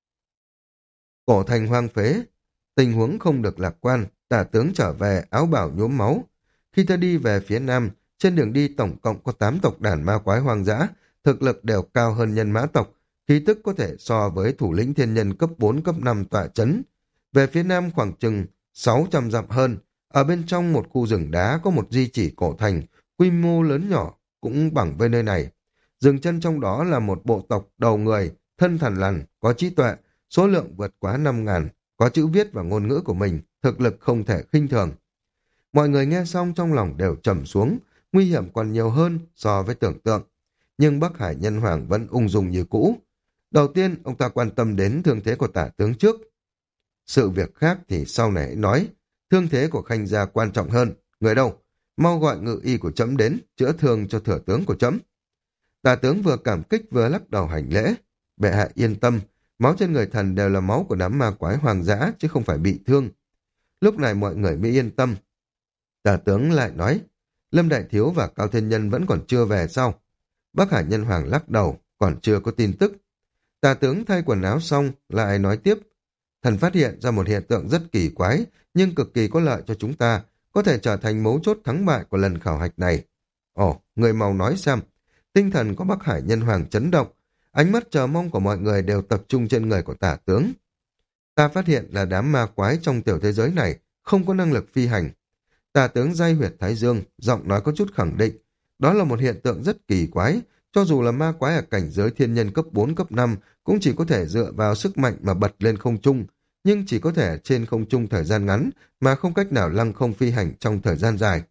Cổ thành hoang phế, tình huống không được lạc quan, tả tướng trở về áo bào nhuốm máu. Khi ta đi về phía nam, trên đường đi tổng cộng có tám tộc đàn ma quái hoang dã, thực lực đều cao hơn nhân mã tộc, khí tức có thể so với thủ lĩnh thiên nhân cấp bốn cấp năm tọa chấn. Về phía nam khoảng chừng sáu trăm dặm hơn, ở bên trong một khu rừng đá có một di chỉ cổ thành, quy mô lớn nhỏ, cũng bằng với nơi này. Dừng chân trong đó là một bộ tộc đầu người, thân thằn lằn, có trí tuệ, số lượng vượt quá năm ngàn, có chữ viết và ngôn ngữ của mình, thực lực không thể khinh thường. Mọi người nghe xong trong lòng đều trầm xuống, nguy hiểm còn nhiều hơn so với tưởng tượng. Nhưng Bắc Hải Nhân Hoàng vẫn ung dung như cũ. Đầu tiên, ông ta quan tâm đến thương thế của tả tướng trước. Sự việc khác thì sau này hãy nói. Thương thế của Khanh gia quan trọng hơn. Người đâu? Mau gọi ngự y của trẫm đến, chữa thương cho thừa tướng của trẫm. Tả tướng vừa cảm kích vừa lắc đầu hành lễ. Bệ hạ yên tâm, máu trên người thần đều là máu của đám ma quái hoang dã, chứ không phải bị thương. Lúc này mọi người mới yên tâm. Tả tướng lại nói, Lâm Đại Thiếu và Cao Thiên Nhân vẫn còn chưa về sao? Bắc Hải Nhân Hoàng lắc đầu, còn chưa có tin tức. Tả tướng thay quần áo xong, lại nói tiếp. Thần phát hiện ra một hiện tượng rất kỳ quái, nhưng cực kỳ có lợi cho chúng ta, có thể trở thành mấu chốt thắng bại của lần khảo hạch này. Ồ, người mau nói xem. Tinh thần của Bắc Hải Nhân Hoàng chấn động, ánh mắt chờ mong của mọi người đều tập trung trên người của tả tướng. Ta phát hiện là đám ma quái trong tiểu thế giới này không có năng lực phi hành. Tả tướng day huyệt Thái Dương, giọng nói có chút khẳng định. Đó là một hiện tượng rất kỳ quái, cho dù là ma quái ở cảnh giới thiên nhân cấp bốn cấp năm cũng chỉ có thể dựa vào sức mạnh mà bật lên không trung, nhưng chỉ có thể trên không trung thời gian ngắn mà không cách nào lăng không phi hành trong thời gian dài.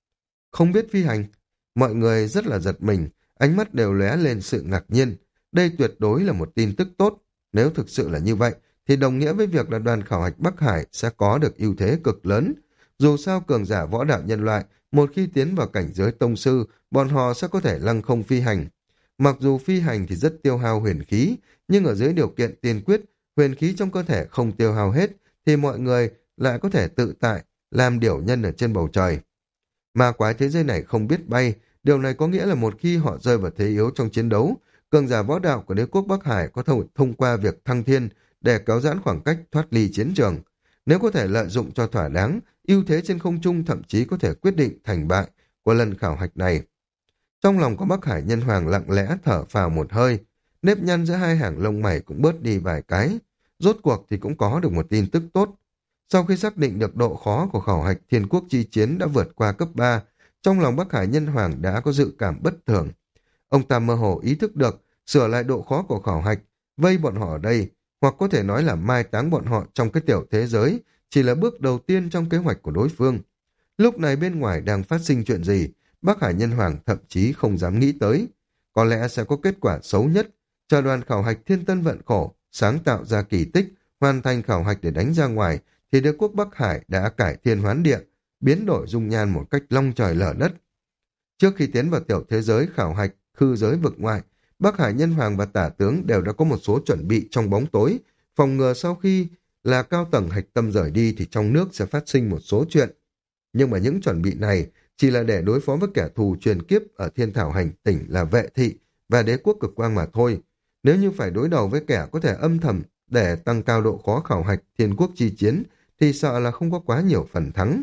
Không biết phi hành, mọi người rất là giật mình, ánh mắt đều lóe lên sự ngạc nhiên. Đây tuyệt đối là một tin tức tốt. Nếu thực sự là như vậy, thì đồng nghĩa với việc là đoàn khảo hạch Bắc Hải sẽ có được ưu thế cực lớn. Dù sao cường giả võ đạo nhân loại, một khi tiến vào cảnh giới tông sư, bọn họ sẽ có thể lăng không phi hành. Mặc dù phi hành thì rất tiêu hao huyền khí, nhưng ở dưới điều kiện tiên quyết, huyền khí trong cơ thể không tiêu hao hết, thì mọi người lại có thể tự tại, làm điểu nhân ở trên bầu trời. Ma quái thế giới này không biết bay, điều này có nghĩa là một khi họ rơi vào thế yếu trong chiến đấu, cường giả võ đạo của đế quốc Bắc Hải có thể thông qua việc thăng thiên để kéo giãn khoảng cách thoát ly chiến trường. Nếu có thể lợi dụng cho thỏa đáng, ưu thế trên không trung thậm chí có thể quyết định thành bại của lần khảo hạch này. Trong lòng của Bắc Hải Nhân Hoàng lặng lẽ thở phào một hơi, nếp nhăn giữa hai hàng lông mày cũng bớt đi vài cái. Rốt cuộc thì cũng có được một tin tức tốt. Sau khi xác định được độ khó của khảo hạch thiên quốc chi chiến đã vượt qua cấp ba, trong lòng Bắc Hải Nhân Hoàng đã có dự cảm bất thường. Ông ta mơ hồ ý thức được sửa lại độ khó của khảo hạch, vây bọn họ ở đây, hoặc có thể nói là mai táng bọn họ trong cái tiểu thế giới, chỉ là bước đầu tiên trong kế hoạch của đối phương. Lúc này bên ngoài đang phát sinh chuyện gì, Bắc Hải Nhân Hoàng thậm chí không dám nghĩ tới. Có lẽ sẽ có kết quả xấu nhất, chờ đoàn khảo hạch thiên tân vận khổ, sáng tạo ra kỳ tích, hoàn thành khảo hạch để đánh ra ngoài, thì đế quốc Bắc Hải đã cải thiên hoán địa, biến đổi dung nhan một cách long trời lở đất. Trước khi tiến vào tiểu thế giới khảo hạch, khư giới vực ngoại, Bắc Hải Nhân Hoàng và Tả Tướng đều đã có một số chuẩn bị trong bóng tối, phòng ngừa sau khi là cao tầng hạch tâm rời đi thì trong nước sẽ phát sinh một số chuyện. Nhưng mà những chuẩn bị này chỉ là để đối phó với kẻ thù truyền kiếp ở thiên thảo hành tỉnh là vệ thị và đế quốc cực quang mà thôi. Nếu như phải đối đầu với kẻ có thể âm thầm để tăng cao độ khó khảo hạch thiên quốc chi chiến thì sợ là không có quá nhiều phần thắng.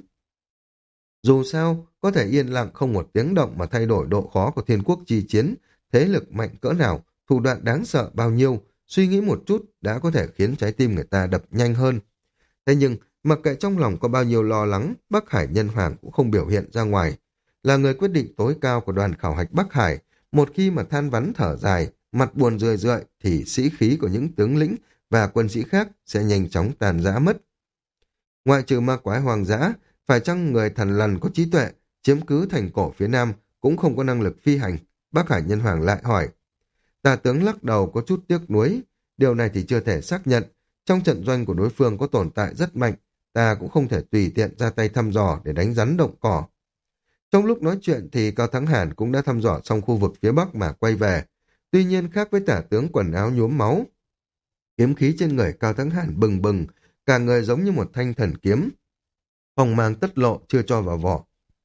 Dù sao, có thể yên lặng không một tiếng động mà thay đổi độ khó của thiên quốc chi chiến, thế lực mạnh cỡ nào, thủ đoạn đáng sợ bao nhiêu, suy nghĩ một chút đã có thể khiến trái tim người ta đập nhanh hơn. Thế nhưng, mặc kệ trong lòng có bao nhiêu lo lắng, Bắc Hải Nhân Hoàng cũng không biểu hiện ra ngoài. Là người quyết định tối cao của đoàn khảo hạch Bắc Hải, một khi mà than vắn thở dài, mặt buồn rười rượi thì sĩ khí của những tướng lĩnh và quân sĩ khác sẽ nhanh chóng tàn rã mất. Ngoại trừ ma quái hoàng dã, phải chăng người thần lằn có trí tuệ, chiếm cứ thành cổ phía nam cũng không có năng lực phi hành? Bắc Hải Nhân Hoàng lại hỏi. Tả tướng lắc đầu có chút tiếc nuối, điều này thì chưa thể xác nhận. Trong trận doanh của đối phương có tồn tại rất mạnh, ta cũng không thể tùy tiện ra tay thăm dò để đánh rắn động cỏ. Trong lúc nói chuyện thì Cao Thắng Hàn cũng đã thăm dò xong khu vực phía bắc mà quay về. Tuy nhiên khác với tả tướng quần áo nhuốm máu, kiếm khí trên người Cao Thắng Hàn bừng bừng, cả người giống như một thanh thần kiếm. Phòng mang tất lộ chưa cho vào vỏ.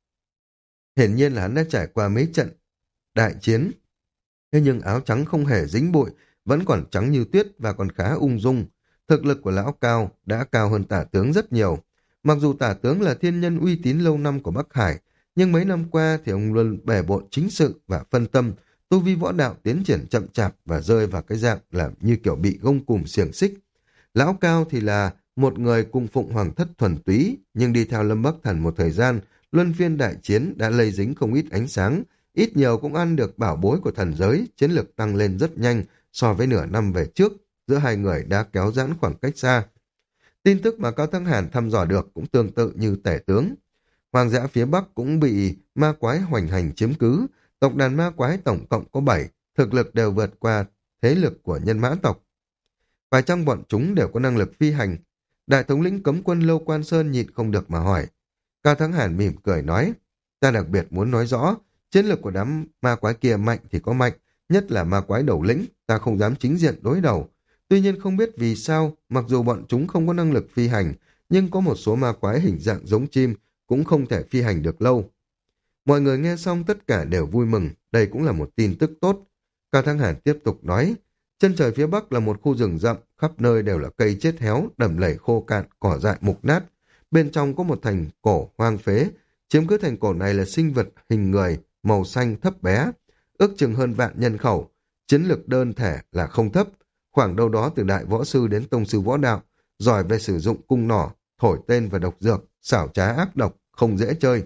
Hiển nhiên là hắn đã trải qua mấy trận đại chiến. Thế nhưng áo trắng không hề dính bụi, vẫn còn trắng như tuyết và còn khá ung dung. Thực lực của lão Cao đã cao hơn tả tướng rất nhiều. Mặc dù tả tướng là thiên nhân uy tín lâu năm của Bắc Hải, nhưng mấy năm qua thì ông luôn bề bộn chính sự và phân tâm, tu vi võ đạo tiến triển chậm chạp và rơi vào cái dạng là như kiểu bị gông cùm xiềng xích. Lão Cao thì là một người cung phụng hoàng thất thuần túy, nhưng đi theo Lâm Bắc Thần một thời gian, luân phiên đại chiến đã lây dính không ít ánh sáng, ít nhiều cũng ăn được bảo bối của thần giới, chiến lược tăng lên rất nhanh so với nửa năm về trước, giữa hai người đã kéo giãn khoảng cách xa. Tin tức mà Cao Thắng Hàn thăm dò được cũng tương tự như tể tướng. Hoàng dã phía Bắc cũng bị ma quái hoành hành chiếm cứ, tộc đàn ma quái tổng cộng có bảy, thực lực đều vượt qua thế lực của nhân mã tộc. Phải chăng bọn chúng đều có năng lực phi hành? Đại thống lĩnh cấm quân Lâu Quan Sơn nhịn không được mà hỏi. Cao Thắng Hàn mỉm cười nói, ta đặc biệt muốn nói rõ, chiến lược của đám ma quái kia mạnh thì có mạnh, nhất là ma quái đầu lĩnh, ta không dám chính diện đối đầu. Tuy nhiên không biết vì sao, mặc dù bọn chúng không có năng lực phi hành, nhưng có một số ma quái hình dạng giống chim cũng không thể phi hành được lâu. Mọi người nghe xong tất cả đều vui mừng, đây cũng là một tin tức tốt. Cao Thắng Hàn tiếp tục nói, chân trời phía Bắc là một khu rừng rậm, khắp nơi đều là cây chết héo, đầm lầy khô cạn, cỏ dại mục nát. Bên trong có một thành cổ hoang phế, chiếm cứ thành cổ này là sinh vật hình người, màu xanh thấp bé, ước chừng hơn vạn nhân khẩu, chiến lược đơn thể là không thấp, khoảng đâu đó từ đại võ sư đến tông sư võ đạo, giỏi về sử dụng cung nỏ, thổi tên và độc dược, xảo trá ác độc, không dễ chơi.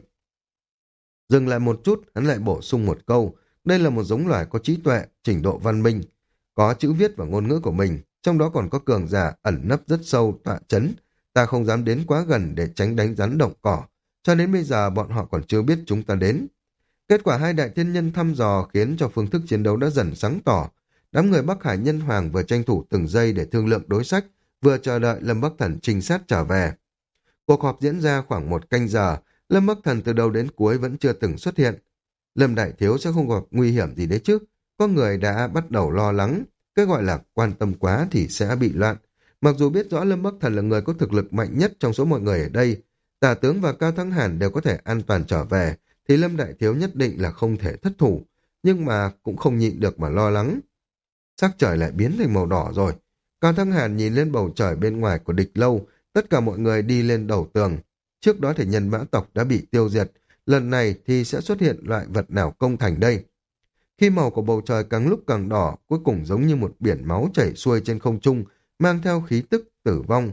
Dừng lại một chút, hắn lại bổ sung một câu, đây là một giống loài có trí tuệ, trình độ văn minh, có chữ viết và ngôn ngữ của mình, trong đó còn có cường giả ẩn nấp rất sâu tọa chấn, ta không dám đến quá gần để tránh đánh rắn động cỏ, cho đến bây giờ bọn họ còn chưa biết chúng ta đến. Kết quả hai đại thiên nhân thăm dò khiến cho phương thức chiến đấu đã dần sáng tỏ. Đám người Bắc Hải Nhân Hoàng vừa tranh thủ từng giây để thương lượng đối sách, vừa chờ đợi Lâm Bắc Thần trinh sát trở về. Cuộc họp diễn ra khoảng một canh giờ, Lâm Bắc Thần từ đầu đến cuối vẫn chưa từng xuất hiện. Lâm Đại Thiếu sẽ không gặp nguy hiểm gì đấy chứ. Có người đã bắt đầu lo lắng, cái gọi là quan tâm quá thì sẽ bị loạn. Mặc dù biết rõ Lâm Bắc Thần là người có thực lực mạnh nhất trong số mọi người ở đây, Tả Tướng và Cao Thắng Hàn đều có thể an toàn trở về, thì Lâm Đại Thiếu nhất định là không thể thất thủ, nhưng mà cũng không nhịn được mà lo lắng. Sắc trời lại biến thành màu đỏ rồi. Cao Thắng Hàn nhìn lên bầu trời bên ngoài của địch lâu, tất cả mọi người đi lên đầu tường. Trước đó thì nhân mã tộc đã bị tiêu diệt, lần này thì sẽ xuất hiện loại vật nào công thành đây. Khi màu của bầu trời càng lúc càng đỏ, cuối cùng giống như một biển máu chảy xuôi trên không trung, mang theo khí tức tử vong.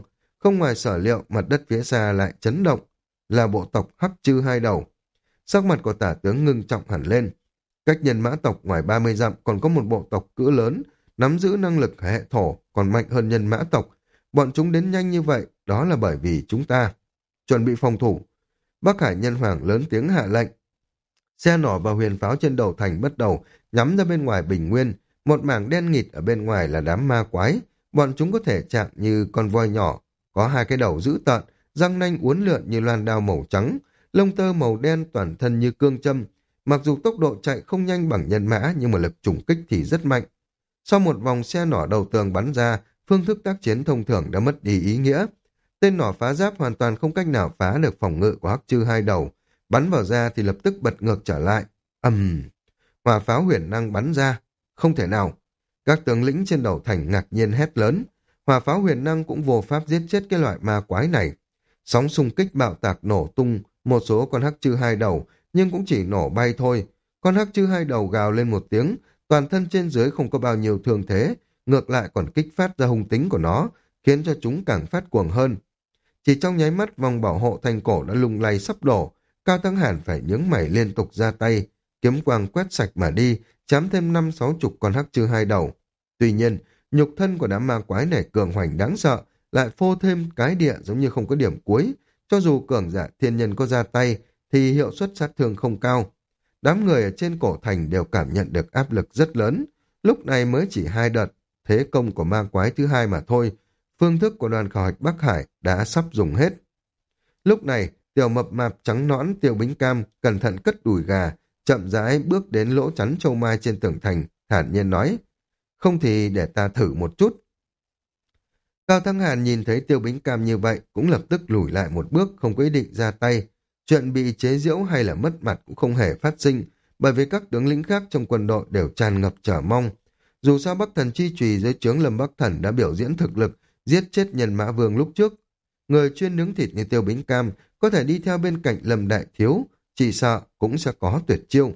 Không ngoài sở liệu, mặt đất phía xa lại chấn động, là bộ tộc Hắc Chư Hai Đầu. Sắc mặt của tả tướng ngưng trọng hẳn lên. Cách nhân mã tộc ngoài ba mươi dặm còn có một bộ tộc cỡ lớn, nắm giữ năng lực hệ thổ, còn mạnh hơn nhân mã tộc. Bọn chúng đến nhanh như vậy, đó là bởi vì chúng ta chuẩn bị phòng thủ. Bắc Hải Nhân Hoàng lớn tiếng hạ lệnh. Xe nỏ và huyền pháo trên đầu thành bắt đầu nhắm ra bên ngoài bình nguyên. Một mảng đen nghịt ở bên ngoài là đám ma quái. Bọn chúng có thể chạm như con voi nhỏ, có hai cái đầu dữ tợn, răng nanh uốn lượn như loan đao màu trắng, lông tơ màu đen, toàn thân như cương châm. Mặc dù tốc độ chạy không nhanh bằng nhân mã nhưng mà lực trùng kích thì rất mạnh. Sau một vòng xe nỏ đầu tường bắn ra, phương thức tác chiến thông thường đã mất đi ý nghĩa. Tên nỏ phá giáp hoàn toàn không cách nào phá được phòng ngự của Hắc Chư Hai Đầu. Bắn vào ra thì lập tức bật ngược trở lại. ầm, um, hỏa pháo huyền năng bắn ra. Không thể nào. Các tướng lĩnh trên đầu thành ngạc nhiên hét lớn. Hỏa pháo huyền năng cũng vô pháp giết chết cái loại ma quái này. Sóng xung kích bạo tạc nổ tung một số con Hắc Chư Hai Đầu, nhưng cũng chỉ nổ bay thôi. Con Hắc Chư Hai Đầu gào lên một tiếng, toàn thân trên dưới không có bao nhiêu thương thế, ngược lại còn kích phát ra hung tính của nó, khiến cho chúng càng phát cuồng hơn. Chỉ trong nháy mắt, vòng bảo hộ thành cổ đã lung lay sắp đổ. Cao Thắng Hàn phải nhướng mày liên tục ra tay, kiếm quang quét sạch mà đi, chém thêm năm sáu chục con Hắc Chư Hai Đầu. Tuy nhiên, nhục thân của đám ma quái này cường hoành đáng sợ, lại phô thêm cái địa giống như không có điểm cuối. Cho dù cường giả thiên nhân có ra tay, thì hiệu suất sát thương không cao. Đám người ở trên cổ thành đều cảm nhận được áp lực rất lớn. Lúc này mới chỉ hai đợt thế công của ma quái thứ hai mà thôi. Phương thức của đoàn khảo hạch Bắc Hải đã sắp dùng hết. Lúc này, tiểu mập mạp trắng nõn Tiêu Bính Cam cẩn thận cất đùi gà, chậm rãi bước đến lỗ chắn châu mai trên tường thành, thản nhiên nói: "Không thì để ta thử một chút." Cao Thắng Hàn nhìn thấy Tiêu Bính Cam như vậy, cũng lập tức lùi lại một bước, không có ý định ra tay. Chuyện bị chế giễu hay là mất mặt cũng không hề phát sinh, bởi vì các tướng lĩnh khác trong quân đội đều tràn ngập chờ mong. Dù sao Bắc Thần Chi Chùy dưới trướng Lâm Bắc Thần đã biểu diễn thực lực, giết chết Nhân Mã Vương lúc trước. Người chuyên nướng thịt như Tiêu Bính Cam có thể đi theo bên cạnh Lâm Đại Thiếu, chỉ sợ cũng sẽ có tuyệt chiêu.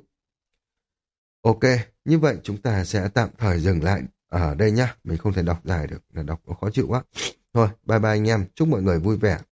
Ok, như vậy chúng ta sẽ tạm thời dừng lại ở đây nhá. Mình không thể đọc dài được, là đọc nó khó chịu quá. Thôi, bye bye anh em, chúc mọi người vui vẻ.